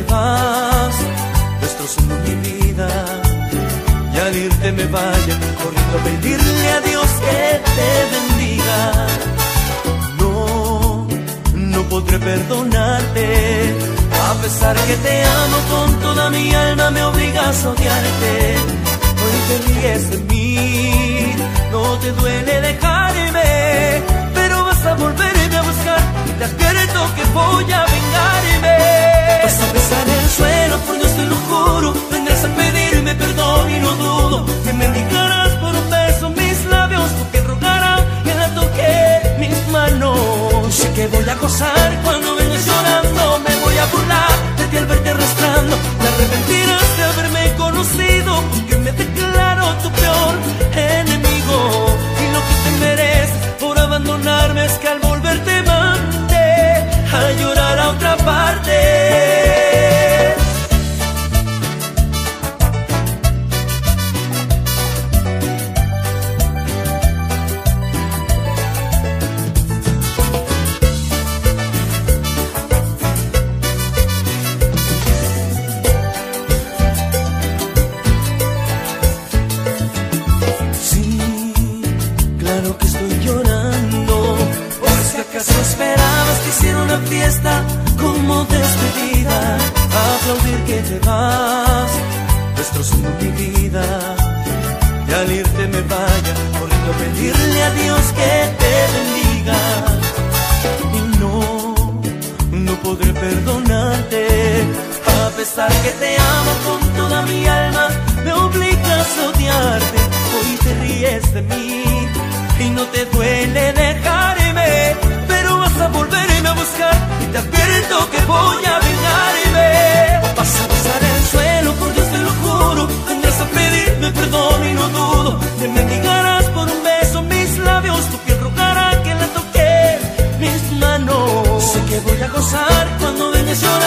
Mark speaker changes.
Speaker 1: vas, destrozando mi vida. Y al irte me vaya corriendo a pedirle a Dios que te bendiga. No podré perdonarte, a pesar que te amo con toda mi alma, me obligas a odiarte. Hoy te ríes de mí, no te duele dejarme, pero vas a volverme a buscar y te advierto que voy a vengarme. Vas a besar el suelo, por Dios te lo juro, vendrás a pedirme perdón y no dudo que me mendigarás por un beso mis labios, porque rogará que la toque mis manos. Sé que voy a gozar cuando vengas llorando, me voy a burlar de ti al verte arrastrando. Te arrepentirás de haberme conocido, porque me declaro tu peor enemigo. Y lo que te mereces por abandonarme es que al volver te mande a llorar a otra parte. Fiesta como despedida, aplaudir que te vas, destrozando mi vida. Y al irte me vaya corriendo a pedirle a Dios que te bendiga. Y no podré perdonarte, a pesar que te amo con toda mi alma, me obligas a odiarte. Hoy te ríes de mí y no te duele dejarme, pero vas a volverme a buscar y te advierto que voy a vengarme. Vas a besar el suelo, por Dios te lo juro, vendrás a pedirme perdón y no dudo que me mendigarás por un beso mis labios, tu piel rogará que la toque mis manos. Sé que voy a gozar cuando vengas llorando,